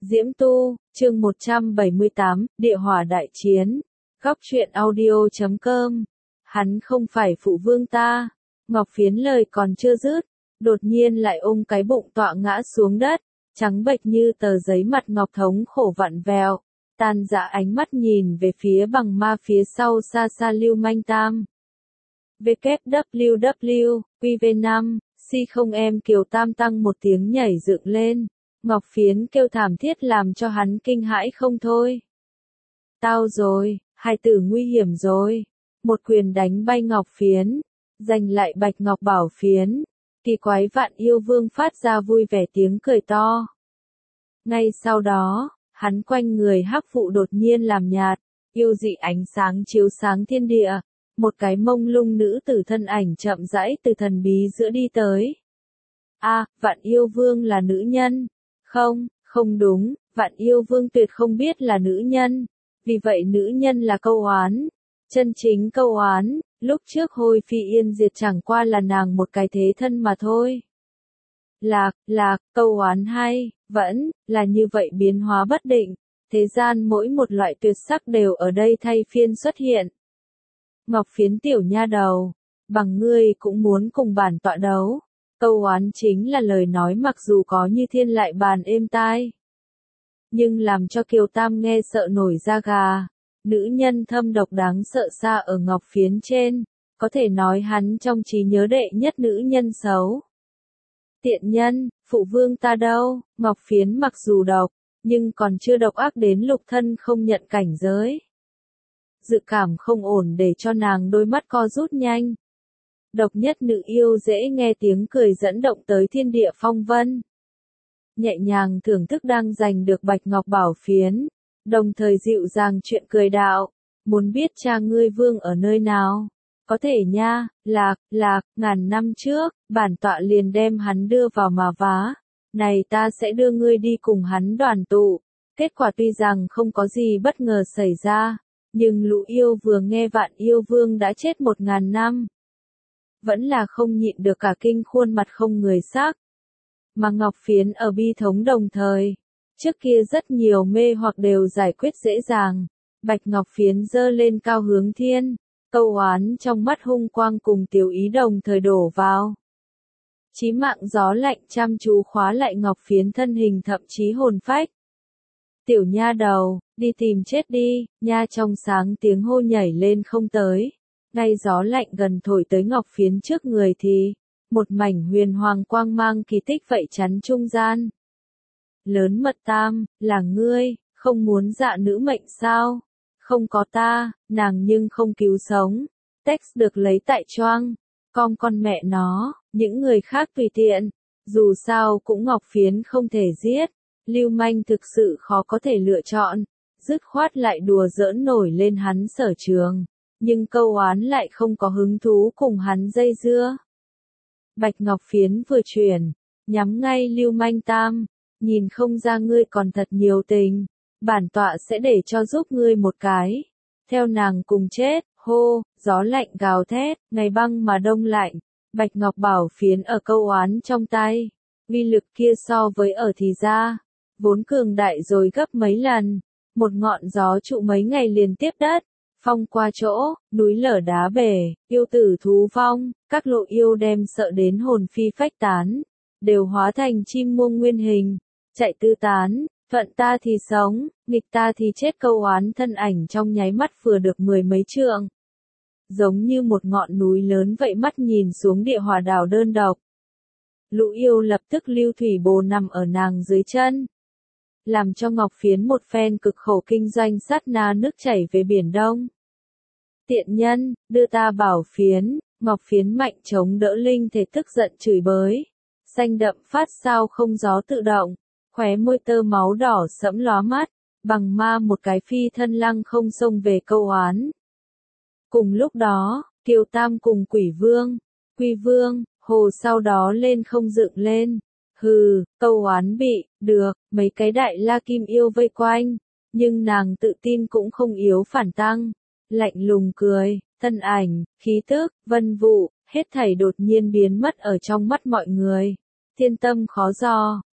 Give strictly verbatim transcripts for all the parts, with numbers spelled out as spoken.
Diễm Tu, chương một trăm bảy mươi tám, Địa hỏa đại chiến. Góc truyện audio chấm com. Hắn không phải phụ vương ta. Ngọc Phiến lời còn chưa dứt, đột nhiên lại ôm cái bụng tọa ngã xuống đất, trắng bệch như tờ giấy, mặt Ngọc thống khổ vặn vẹo, tan rã, ánh mắt nhìn về phía bằng ma phía sau xa xa Lưu Manh Tam. vê kép vê vê vê, quy vê năm, si không em Kiều Tam tăng một tiếng nhảy dựng lên. Ngọc Phiến kêu thảm thiết làm cho hắn kinh hãi không thôi. Tao rồi, hai tử nguy hiểm rồi. Một quyền đánh bay Ngọc Phiến, giành lại Bạch Ngọc Bảo Phiến. Kỳ quái Vạn Yêu Vương phát ra vui vẻ tiếng cười to. Ngay sau đó, hắn quanh người hắc vụ đột nhiên làm nhạt, yêu dị ánh sáng chiếu sáng thiên địa. Một cái mông lung nữ tử thân ảnh chậm rãi từ thần bí giữa đi tới. A, à, Vạn Yêu Vương là nữ nhân. Không, không đúng, Vạn Yêu Vương tuyệt không biết là nữ nhân. Vì vậy nữ nhân là câu oán. Chân chính câu oán, lúc trước Hồi Phi Yên diệt chẳng qua là nàng một cái thế thân mà thôi. Lạc, lạc, câu oán hay, vẫn, là như vậy biến hóa bất định. Thế gian mỗi một loại tuyệt sắc đều ở đây thay phiên xuất hiện. Ngọc Phiến tiểu nha đầu, bằng ngươi cũng muốn cùng bản tọa đấu. Câu oán chính là lời nói mặc dù có như thiên lại bàn êm tai, nhưng làm cho Kiều Tam nghe sợ nổi da gà. Nữ nhân thâm độc đáng sợ xa ở Ngọc Phiến trên, có thể nói hắn trong trí nhớ đệ nhất nữ nhân xấu. Tiện nhân, phụ vương ta đâu? Ngọc Phiến mặc dù độc, nhưng còn chưa độc ác đến lục thân không nhận cảnh giới. Dự cảm không ổn để cho nàng đôi mắt co rút nhanh. Độc nhất nữ yêu dễ nghe tiếng cười dẫn động tới thiên địa phong vân. Nhẹ nhàng thưởng thức đang giành được Bạch Ngọc Bảo Phiến, đồng thời dịu dàng chuyện cười đạo, muốn biết cha ngươi vương ở nơi nào? Có thể nha, lạc, lạc, ngàn năm trước, bản tọa liền đem hắn đưa vào mà vá. Này ta sẽ đưa ngươi đi cùng hắn đoàn tụ. Kết quả tuy rằng không có gì bất ngờ xảy ra, nhưng lũ yêu vừa nghe Vạn Yêu Vương đã chết một ngàn năm, vẫn là không nhịn được cả kinh, khuôn mặt không người sắc. Mà Ngọc Phiến ở bi thống đồng thời, trước kia rất nhiều mê hoặc đều giải quyết dễ dàng. Bạch Ngọc Phiến giơ lên cao hướng thiên, câu oán trong mắt hung quang cùng tiểu ý đồng thời đổ vào. Chí mạng gió lạnh chăm chú khóa lại Ngọc Phiến thân hình, thậm chí hồn phách. Tiểu nha đầu, đi tìm chết đi, nha trong sáng tiếng hô nhảy lên không tới. Ngay gió lạnh gần thổi tới Ngọc Phiến trước người thì, một mảnh huyền hoàng quang mang kỳ tích vậy chắn trung gian. Lớn Mật Tam, là ngươi, không muốn dạ nữ mệnh sao? Không có ta, nàng nhưng không cứu sống. Text được lấy tại choang, com con mẹ nó, những người khác tùy tiện. Dù sao cũng Ngọc Phiến không thể giết. Lưu Manh thực sự khó có thể lựa chọn, dứt khoát lại đùa giỡn nổi lên hắn sở trường. Nhưng câu oán lại không có hứng thú cùng hắn dây dưa. Bạch Ngọc Phiến vừa chuyển, nhắm ngay Lưu Manh Tam, nhìn không ra ngươi còn thật nhiều tình, bản tọa sẽ để cho giúp ngươi một cái. Theo nàng cùng chết, hô, gió lạnh gào thét, ngày băng mà đông lạnh, Bạch Ngọc Bảo Phiến ở câu oán trong tay, uy lực kia so với ở thì ra, vốn cường đại rồi gấp mấy lần, một ngọn gió trụ mấy ngày liền tiếp đất. Phong qua chỗ, núi lở đá bể, yêu tử thú vong, các lộ yêu đem sợ đến hồn phi phách tán, đều hóa thành chim muông nguyên hình, chạy tứ tán, thuận ta thì sống, nghịch ta thì chết. Câu oán thân ảnh trong nháy mắt vừa được mười mấy trượng. Giống như một ngọn núi lớn vậy, mắt nhìn xuống địa hỏa đảo đơn độc. Lũ yêu lập tức lưu thủy bồ nằm ở nàng dưới chân. Làm cho Ngọc Phiến một phen cực khổ kinh doanh, sát na nước chảy về biển đông. Tiện nhân, đưa ta Bảo Phiến. Ngọc Phiến mạnh chống đỡ linh thể tức giận chửi bới. Xanh đậm phát sao không gió tự động, khóe môi tơ máu đỏ sẫm lóa mắt, bằng ma một cái phi thân lăng không xông về câu oán. Cùng lúc đó, Kiều Tam cùng Quỷ Vương, Quy Vương, Hồ sau đó lên không dựng lên. Hừ, câu oán bị, được, mấy cái đại la kim yêu vây quanh, nhưng nàng tự tin cũng không yếu phản tăng, lạnh lùng cười, thân ảnh, khí tức, vân vụ, hết thảy đột nhiên biến mất ở trong mắt mọi người. Thiên tâm khó dò,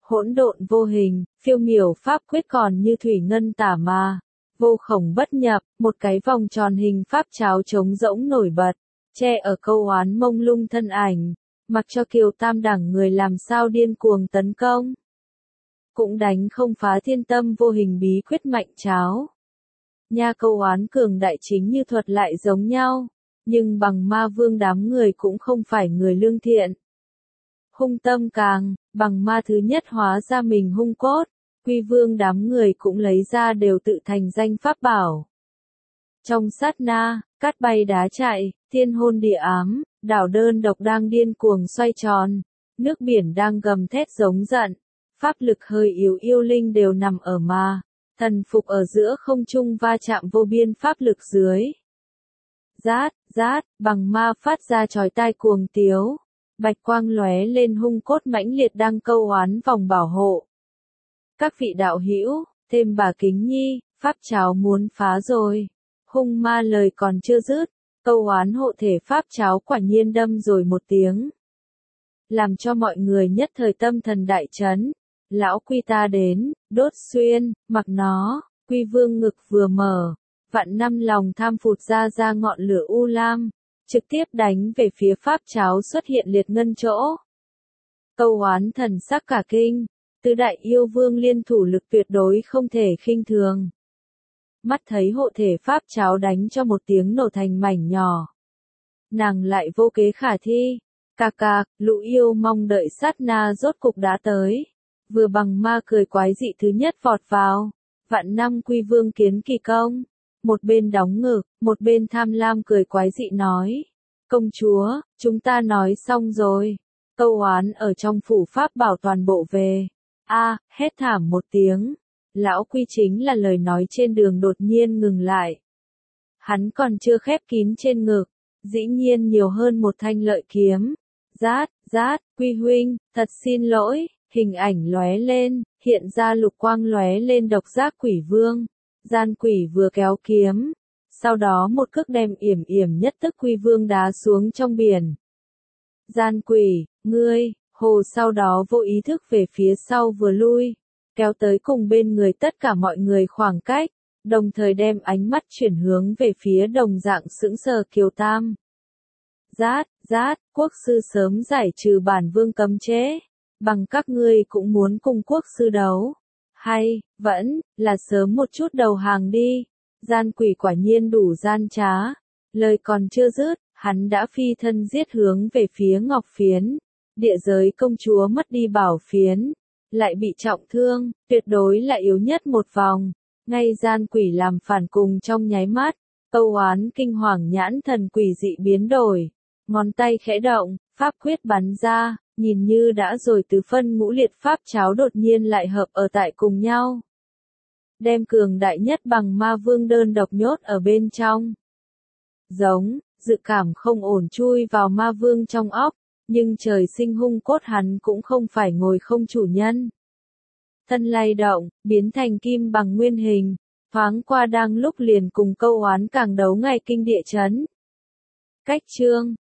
hỗn độn vô hình, phiêu miểu pháp quyết còn như thủy ngân tả mà, vô khổng bất nhập, một cái vòng tròn hình pháp cháo trống rỗng nổi bật, che ở câu oán mông lung thân ảnh, mặc cho kiều tam đẳng người làm sao điên cuồng tấn công. Cũng đánh không phá thiên tâm vô hình bí quyết mạnh cháo. Nha câu oán cường đại chính như thuật lại giống nhau, nhưng bằng ma vương đám người cũng không phải người lương thiện. Hung tâm càng, bằng ma thứ nhất hóa ra mình hung cốt, quy vương đám người cũng lấy ra đều tự thành danh pháp bảo. Trong sát na, cát bay đá chạy, thiên hôn địa ám, đảo đơn độc đang điên cuồng xoay tròn, nước biển đang gầm thét giống giận, pháp lực hơi yếu yêu linh đều nằm ở ma, thần phục ở giữa không trung va chạm vô biên pháp lực dưới. Rát, rát, bằng ma phát ra chói tai cuồng tiếu, bạch quang lóe lên hung cốt mãnh liệt đang câu oán vòng bảo hộ. Các vị đạo hữu, thêm bà Kính Nhi, pháp cháo muốn phá rồi. Hung ma lời còn chưa dứt, câu oán hộ thể pháp cháo quả nhiên đâm rồi một tiếng. Làm cho mọi người nhất thời tâm thần đại chấn, lão quy ta đến, đốt xuyên, mặc nó, quy vương ngực vừa mở, vạn năm lòng tham phụt ra ra ngọn lửa u lam, trực tiếp đánh về phía pháp cháo xuất hiện liệt ngân chỗ. Câu oán thần sắc cả kinh, tứ đại yêu vương liên thủ lực tuyệt đối không thể khinh thường. Mắt thấy hộ thể pháp cháo đánh cho một tiếng nổ thành mảnh nhỏ. Nàng lại vô kế khả thi, cà cà, lũ yêu mong đợi sát na rốt cục đã tới. Vừa bằng ma cười quái dị thứ nhất vọt vào, vạn năm quy vương kiến kỳ công. Một bên đóng ngực, một bên tham lam cười quái dị nói. Công chúa, chúng ta nói xong rồi. Câu oán ở trong phủ pháp bảo toàn bộ về. A, hét thảm một tiếng. Lão quy chính là lời nói trên đường đột nhiên ngừng lại. Hắn còn chưa khép kín trên ngực, dĩ nhiên nhiều hơn một thanh lợi kiếm. Rát, rát, quy huynh, thật xin lỗi, hình ảnh lóe lên, hiện ra lục quang lóe lên độc giác quỷ vương. Gian quỷ vừa kéo kiếm, sau đó một cước đem yểm yểm nhất tức quy vương đá xuống trong biển. Gian quỷ, ngươi, hồ sau đó vô ý thức về phía sau vừa lui, kéo tới cùng bên người tất cả mọi người khoảng cách, đồng thời đem ánh mắt chuyển hướng về phía đồng dạng sững sờ Kiều Tam. Rát, rát, quốc sư sớm giải trừ bản vương cấm chế, bằng các ngươi cũng muốn cùng quốc sư đấu. Hay, vẫn, là sớm một chút đầu hàng đi. Gian quỷ quả nhiên đủ gian trá. Lời còn chưa dứt, hắn đã phi thân giết hướng về phía Ngọc Phiến. Địa giới công chúa mất đi bảo phiến. Lại bị trọng thương, tuyệt đối là yếu nhất một vòng. Ngay gian quỷ làm phản cùng trong nháy mắt. Câu oán kinh hoàng nhãn thần quỷ dị biến đổi. Ngón tay khẽ động, pháp quyết bắn ra. Nhìn như đã rồi từ phân ngũ liệt pháp cháo đột nhiên lại hợp ở tại cùng nhau. Đem cường đại nhất bằng ma vương đơn độc nhốt ở bên trong. Giống, dự cảm không ổn chui vào ma vương trong óc, nhưng trời sinh hung cốt hắn cũng không phải ngồi không chủ nhân. Thân lay động, biến thành kim bằng nguyên hình, thoáng qua đang lúc liền cùng câu oán càng đấu ngày kinh địa chấn. Cách chương